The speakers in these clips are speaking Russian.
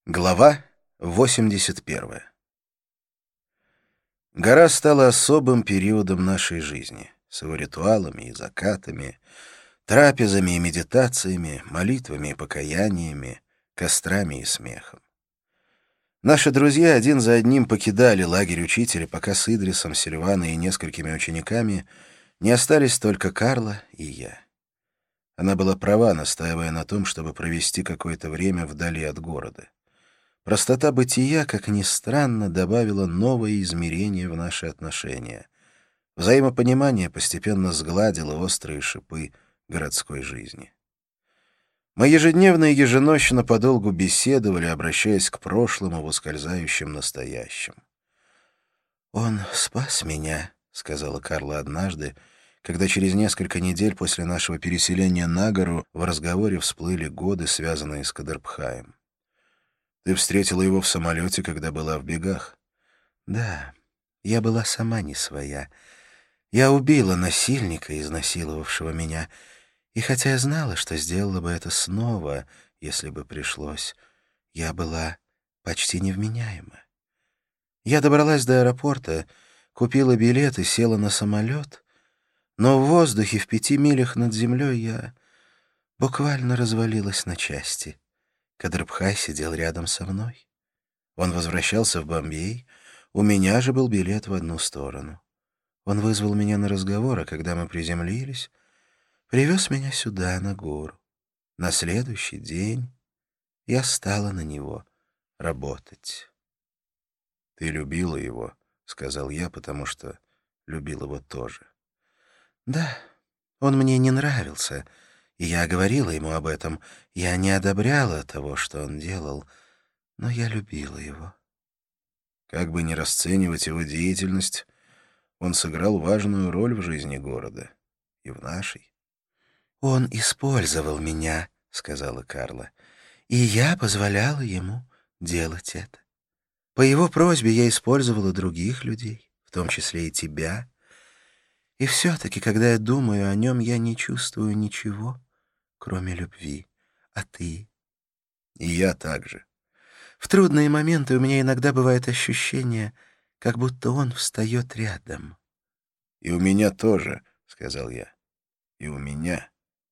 Глава 81. Гора стала особым периодом нашей жизни, с его ритуалами и закатами, трапезами и медитациями, молитвами и покаяниями, кострами и смехом. Наши друзья один за одним покидали лагерь учителя, пока с Идрисом, Сильваной и несколькими учениками не остались только Карла и я. Она была права, настаивая на том, чтобы провести какое-то время вдали от города. Простота бытия, как ни странно, добавила новое измерение в наши отношения. Взаимопонимание постепенно сгладило острые шипы городской жизни. Мы ежедневно и еженощно подолгу беседовали, обращаясь к прошлому в ускользающем настоящем. «Он спас меня», — сказала Карла однажды, когда через несколько недель после нашего переселения на гору в разговоре всплыли годы, связанные с Кадрбхаем. «Ты встретила его в самолете, когда была в бегах?» «Да, я была сама не своя. Я убила насильника, изнасиловавшего меня, и хотя я знала, что сделала бы это снова, если бы пришлось, я была почти невменяема. Я добралась до аэропорта, купила билет и села на самолет, но в воздухе в 5 милях над землей я буквально развалилась на части. Кадрбхай сидел рядом со мной. Он возвращался в Бомбей, у меня же был билет в одну сторону. Он вызвал меня на разговор, а когда мы приземлились, привез меня сюда, на гору. На следующий день я стала на него работать. «Ты любила его», — сказал я, потому что любил его тоже. «Да, он мне не нравился». И я говорила ему об этом. Я не одобряла того, что он делал, но я любила его. Как бы ни расценивать его деятельность, он сыграл важную роль в жизни города и в нашей. «Он использовал меня», — сказала Карла, — «и я позволяла ему делать это. По его просьбе я использовала других людей, в том числе и тебя. И все-таки, когда я думаю о нем, я не чувствую ничего, кроме любви. А ты?» «И я также. В трудные моменты у меня иногда бывает ощущение, как будто он встает рядом». «И у меня тоже», — сказал я. «И у меня».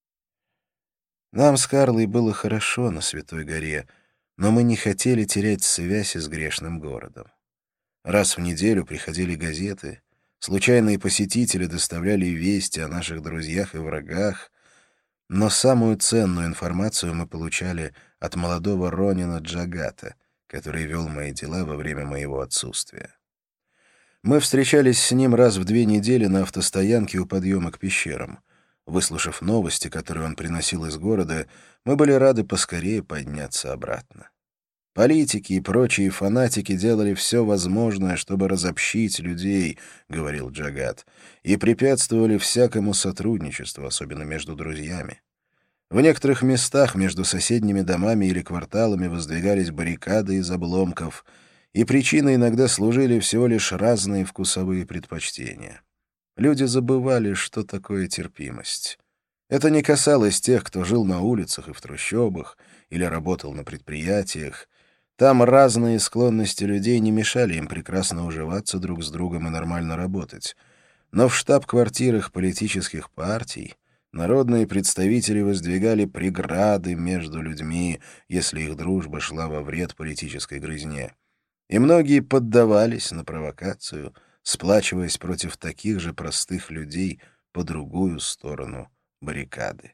Нам с Карлой было хорошо на Святой горе, но мы не хотели терять связь с грешным городом. Раз в неделю приходили газеты, случайные посетители доставляли вести о наших друзьях и врагах, но самую ценную информацию мы получали от молодого Ронина Джагата, который вел мои дела во время моего отсутствия. Мы встречались с ним раз в 2 недели на автостоянке у подъема к пещерам. Выслушав новости, которые он приносил из города, мы были рады поскорее подняться обратно. «Политики и прочие фанатики делали все возможное, чтобы разобщить людей», — говорил Джагат, «и препятствовали всякому сотрудничеству, особенно между друзьями. В некоторых местах между соседними домами или кварталами воздвигались баррикады из обломков, и причиной иногда служили всего лишь разные вкусовые предпочтения. Люди забывали, что такое терпимость. Это не касалось тех, кто жил на улицах и в трущобах или работал на предприятиях. Там разные склонности людей не мешали им прекрасно уживаться друг с другом и нормально работать. Но в штаб-квартирах политических партий народные представители воздвигали преграды между людьми, если их дружба шла во вред политической грызне. И многие поддавались на провокацию, сплачиваясь против таких же простых людей по другую сторону баррикады.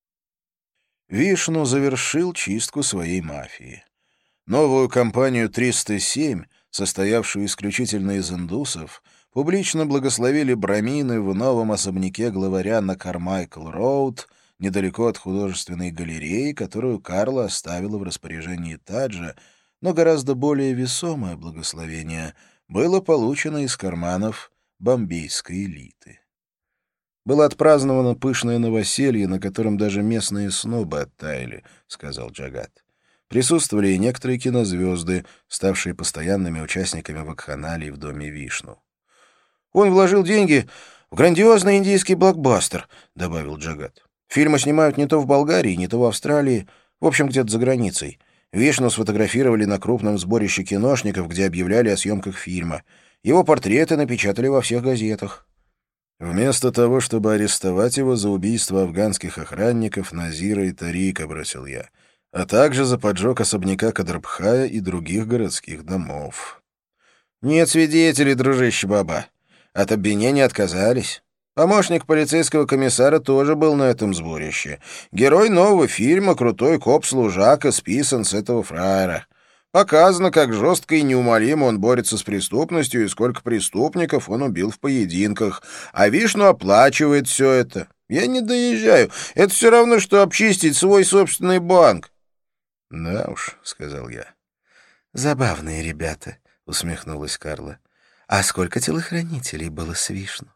Вишну завершил чистку своей мафии. Новую компанию 307, состоявшую исключительно из индусов, публично благословили брамины в новом особняке главаря на Кармайкл-Роуд, недалеко от художественной галереи, которую Карла оставила в распоряжении Таджа, но гораздо более весомое благословение было получено из карманов бомбейской элиты. «Было отпраздновано пышное новоселье, на котором даже местные снобы оттаяли», — сказал Джагат. Присутствовали и некоторые кинозвезды, ставшие постоянными участниками вакханалий в доме Вишну. «Он вложил деньги в грандиозный индийский блокбастер», — добавил Джагат. «Фильмы снимают не то в Болгарии, не то в Австралии, в общем, где-то за границей. Вишну сфотографировали на крупном сборище киношников, где объявляли о съемках фильма. Его портреты напечатали во всех газетах. «Вместо того, чтобы арестовать его за убийство афганских охранников Назира и Тарика», — бросил я, «а также за поджог особняка Кадрбхая и других городских домов». «Нет свидетелей, дружище Баба. От обвинения отказались. Помощник полицейского комиссара тоже был на этом сборище. Герой нового фильма, крутой коп-служака, списан с этого фраера. Показано, как жестко и неумолимо он борется с преступностью и сколько преступников он убил в поединках. А Вишну оплачивает все это. Я не доезжаю. Это все равно, что обчистить свой собственный банк». «Да уж», — сказал я. «Забавные ребята», — усмехнулась Карла. «А сколько телохранителей было с Вишну?»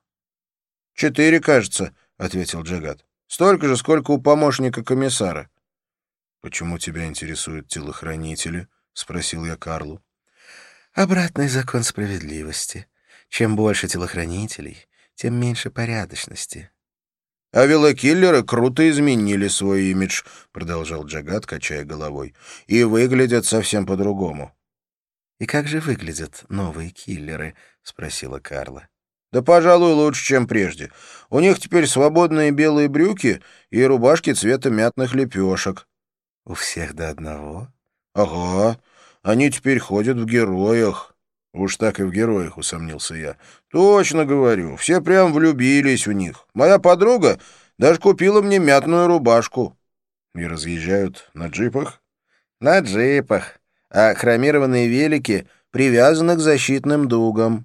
4, кажется», — ответил Джагат. «Столько же, сколько у помощника комиссара». «Почему тебя интересуют телохранители?» — спросил я Карлу. «Обратный закон справедливости. Чем больше телохранителей, тем меньше порядочности». «А велокиллеры круто изменили свой имидж», — продолжал Джагат, качая головой, «и выглядят совсем по-другому». «И как же выглядят новые киллеры?» — спросила Карла. «Да, пожалуй, лучше, чем прежде. У них теперь свободные белые брюки и рубашки цвета мятных лепешек». «У всех до одного?» «Ага, они теперь ходят в героях». «Уж так и в героях», — усомнился я. «Точно говорю, все прям влюбились в них. Моя подруга даже купила мне мятную рубашку». «И разъезжают на джипах?» «На джипах, а хромированные велики привязаны к защитным дугам».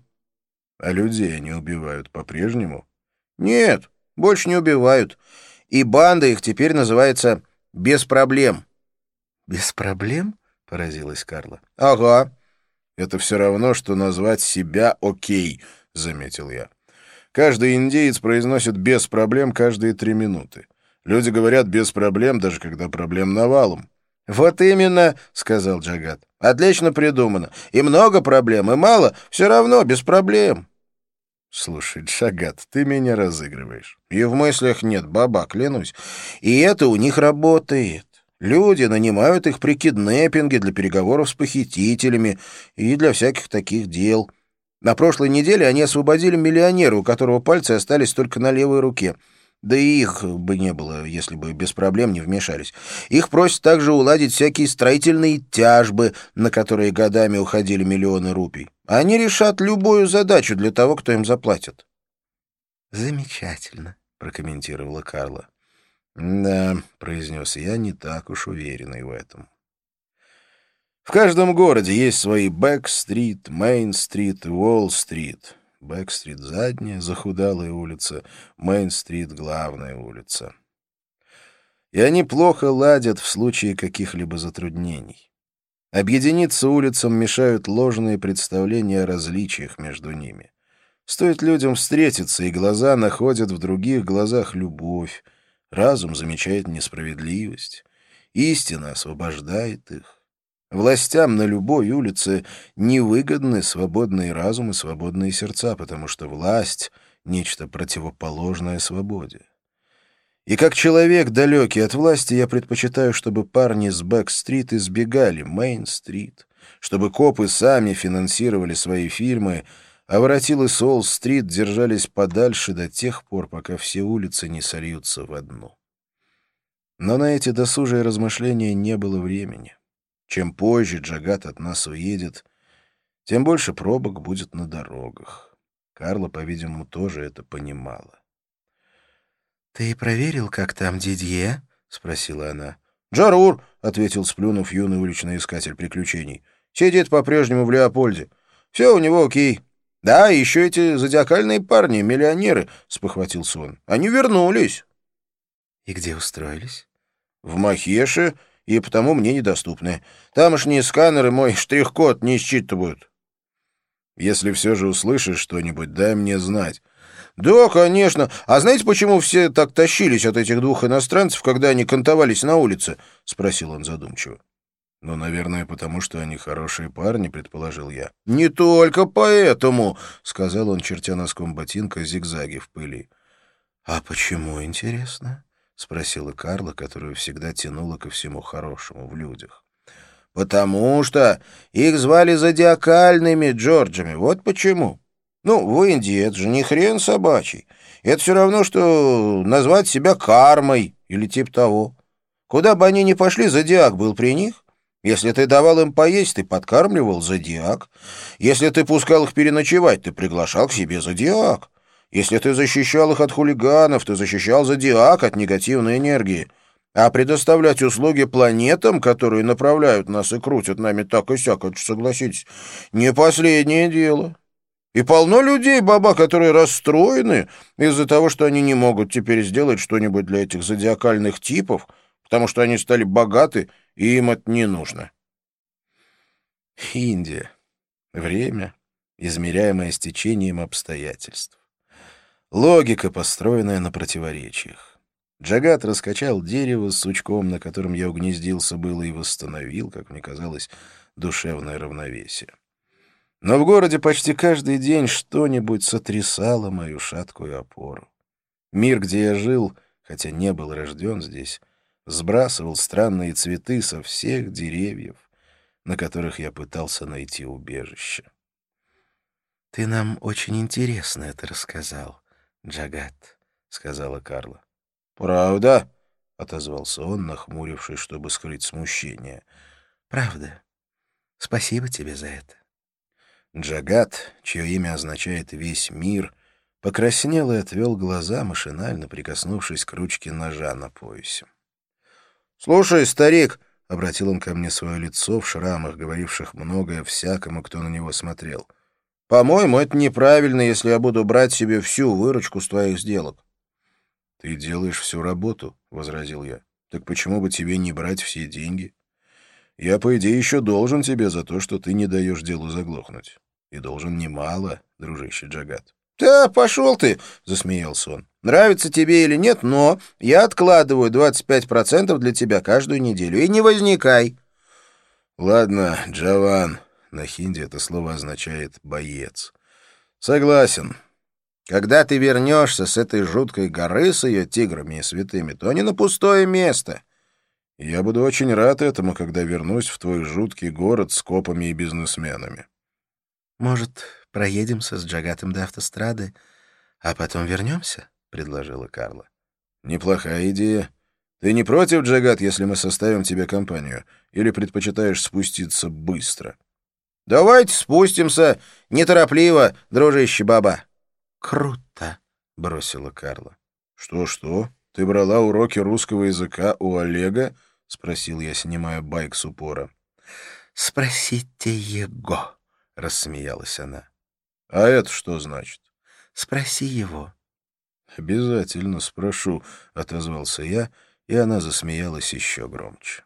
А людей они убивают по-прежнему? Нет, больше не убивают. И банда их теперь называется «Без проблем». «Без проблем?» — поразилась Карла. «Ага». «Это все равно, что назвать себя «Окей», — заметил я. Каждый индеец произносит «без проблем» каждые 3 минуты. Люди говорят «без проблем», даже когда проблем навалом. «Вот именно», — сказал Джагат. «Отлично придумано. И много проблем, и мало, все равно без проблем». «Слушай, Джагат, ты меня разыгрываешь». «И в мыслях нет, баба, клянусь. И это у них работает. Люди нанимают их при киднеппинге для переговоров с похитителями и для всяких таких дел. На прошлой неделе они освободили миллионера, у которого пальцы остались только на левой руке. Да и их бы не было, если бы без проблем не вмешались. Их просят также уладить всякие строительные тяжбы, на которые годами уходили миллионы рупий. Они решат любую задачу для того, кто им заплатит». «Замечательно», — прокомментировала Карла. «Да», — произнес я, не так уж уверенный в этом. «В каждом городе есть свои Бэк-стрит, Мейн-стрит и Уолл-стрит. Бэк-стрит — задняя, захудалая улица, Мейн-стрит — главная улица. И они плохо ладят в случае каких-либо затруднений. Объединиться улицам мешают ложные представления о различиях между ними. Стоит людям встретиться, и глаза находят в других глазах любовь, разум замечает несправедливость, истина освобождает их. Властям на любой улице невыгодны свободный разум и свободные сердца, потому что власть — нечто противоположное свободе. И как человек, далекий от власти, я предпочитаю, чтобы парни с Бэк-стрит избегали Мейн-стрит, чтобы копы сами финансировали свои фильмы, а воротилы Солл-стрит держались подальше до тех пор, пока все улицы не сольются в одну. Но на эти досужие размышления не было времени. Чем позже Джагат от нас уедет, тем больше пробок будет на дорогах. Карла, по-видимому, тоже это понимала. «Ты проверил, как там Дидье?» — спросила она. «Джарур», — ответил, сплюнув, юный уличный искатель приключений. «Сидит по-прежнему в Леопольде. Все у него окей». «Да, еще эти зодиакальные парни, миллионеры», — спохватился он. «Они вернулись». «И где устроились?» «В Махеше, и потому мне недоступны. Тамошние сканеры мой штрих-код не считывают». «Если все же услышишь что-нибудь, дай мне знать». «Да, конечно. А знаете, почему все так тащились от этих 2 иностранцев, когда они кантовались на улице?» — спросил он задумчиво. «Ну, наверное, потому что они хорошие парни», — предположил я. «Не только поэтому», — сказал он, чертя носком ботинка зигзаги в пыли. «А почему, интересно?» — спросила Карла, которую всегда тянула ко всему хорошему в людях. Потому что их звали зодиакальными Джорджами. Вот почему. Ну, в Индии это же не хрен собачий. Это все равно, что назвать себя кармой или типа того. Куда бы они ни пошли, зодиак был при них. Если ты давал им поесть, ты подкармливал зодиак. Если ты пускал их переночевать, ты приглашал к себе зодиак. Если ты защищал их от хулиганов, ты защищал зодиак от негативной энергии. А предоставлять услуги планетам, которые направляют нас и крутят нами так и сяк, это, согласитесь, не последнее дело. И полно людей, баба, которые расстроены из-за того, что они не могут теперь сделать что-нибудь для этих зодиакальных типов, потому что они стали богаты, и им это не нужно. Индия. Время, измеряемое стечением обстоятельств. Логика, построенная на противоречиях. Джагат раскачал дерево с сучком, на котором я угнездился было, и восстановил, как мне казалось, душевное равновесие. Но в городе почти каждый день что-нибудь сотрясало мою шаткую опору. Мир, где я жил, хотя не был рожден здесь, сбрасывал странные цветы со всех деревьев, на которых я пытался найти убежище. «Ты нам очень интересно это рассказал, Джагат», — сказала Карла. «Правда?» — отозвался он, нахмурившись, чтобы скрыть смущение. «Правда. Спасибо тебе за это». Джагат, чье имя означает «весь мир», покраснел и отвел глаза, машинально прикоснувшись к ручке ножа на поясе. «Слушай, старик», — обратил он ко мне свое лицо в шрамах, говоривших многое всякому, кто на него смотрел, — «по-моему, это неправильно, если я буду брать себе всю выручку с твоих сделок». «Ты делаешь всю работу», — возразил я. «Так почему бы тебе не брать все деньги? Я, по идее, еще должен тебе за то, что ты не даешь делу заглохнуть. И должен немало, дружище Джагат». «Да, пошел ты», — засмеялся он. «Нравится тебе или нет, но я откладываю 25% для тебя каждую неделю. И не возникай». «Ладно, Джаван». На хинди это слово означает «боец». «Согласен. Когда ты вернешься с этой жуткой горы с ее тиграми и святыми, то не на пустое место». «Я буду очень рад этому, когда вернусь в твой жуткий город с копами и бизнесменами». «Может, проедемся с Джагатом до автострады, а потом вернемся?» — предложила Карла. «Неплохая идея. Ты не против, Джагат, если мы составим тебе компанию? Или предпочитаешь спуститься быстро?» «Давайте спустимся неторопливо, дружище баба». «Круто!» — бросила Карла. «Что-что? Ты брала уроки русского языка у Олега?» — спросил я, снимая байк с упора. «Спросите его», — рассмеялась она. «А это что значит?» «Спроси его». «Обязательно спрошу», — отозвался я, и она засмеялась еще громче.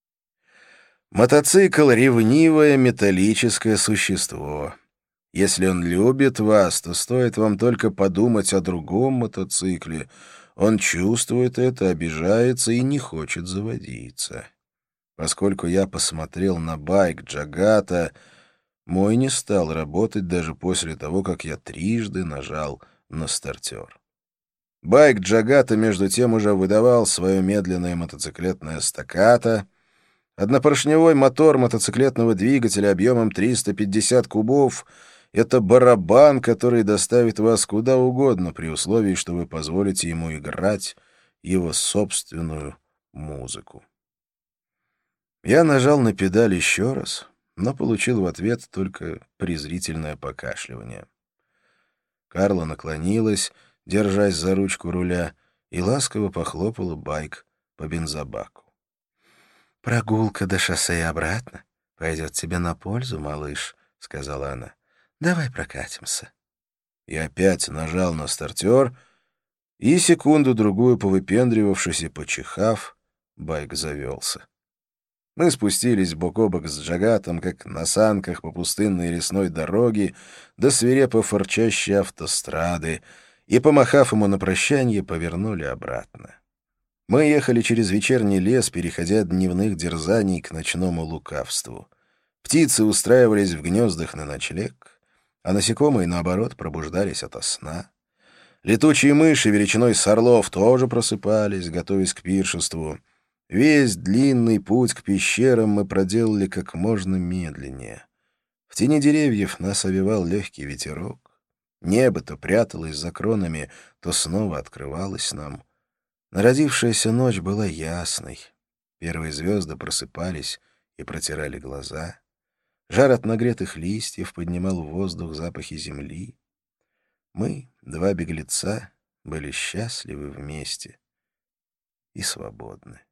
Мотоцикл — ревнивое металлическое существо. Если он любит вас, то стоит вам только подумать о другом мотоцикле. Он чувствует это, обижается и не хочет заводиться. Поскольку я посмотрел на байк Джагата, мой не стал работать даже после того, как я трижды нажал на стартер. Байк Джагата, между тем, уже выдавал свое медленное мотоциклетное стаккато. Однопоршневой мотор мотоциклетного двигателя объемом 350 кубов — это барабан, который доставит вас куда угодно при условии, что вы позволите ему играть его собственную музыку. Я нажал на педаль еще раз, но получил в ответ только презрительное покашливание. Карла наклонилась, держась за ручку руля, и ласково похлопала байк по бензобаку. «Прогулка до шоссе и обратно пойдет тебе на пользу, малыш», — сказала она. «Давай прокатимся». И опять нажал на стартер, и секунду-другую повыпендривавшись и почихав, байк завелся. Мы спустились бок о бок с Джагатом, как на санках по пустынной лесной дороге до свирепо фырчащей автострады, и, помахав ему на прощанье, повернули обратно. Мы ехали через вечерний лес, переходя от дневных дерзаний к ночному лукавству. Птицы устраивались в гнездах на ночлег, а насекомые, наоборот, пробуждались ото сна. Летучие мыши величиной с орлов тоже просыпались, готовясь к пиршеству. Весь длинный путь к пещерам мы проделали как можно медленнее. В тени деревьев нас овевал легкий ветерок. Небо то пряталось за кронами, то снова открывалось нам. Народившаяся ночь была ясной. Первые звезды просыпались и протирали глаза. Жар от нагретых листьев поднимал в воздух запахи земли. Мы, два беглеца, были счастливы вместе и свободны.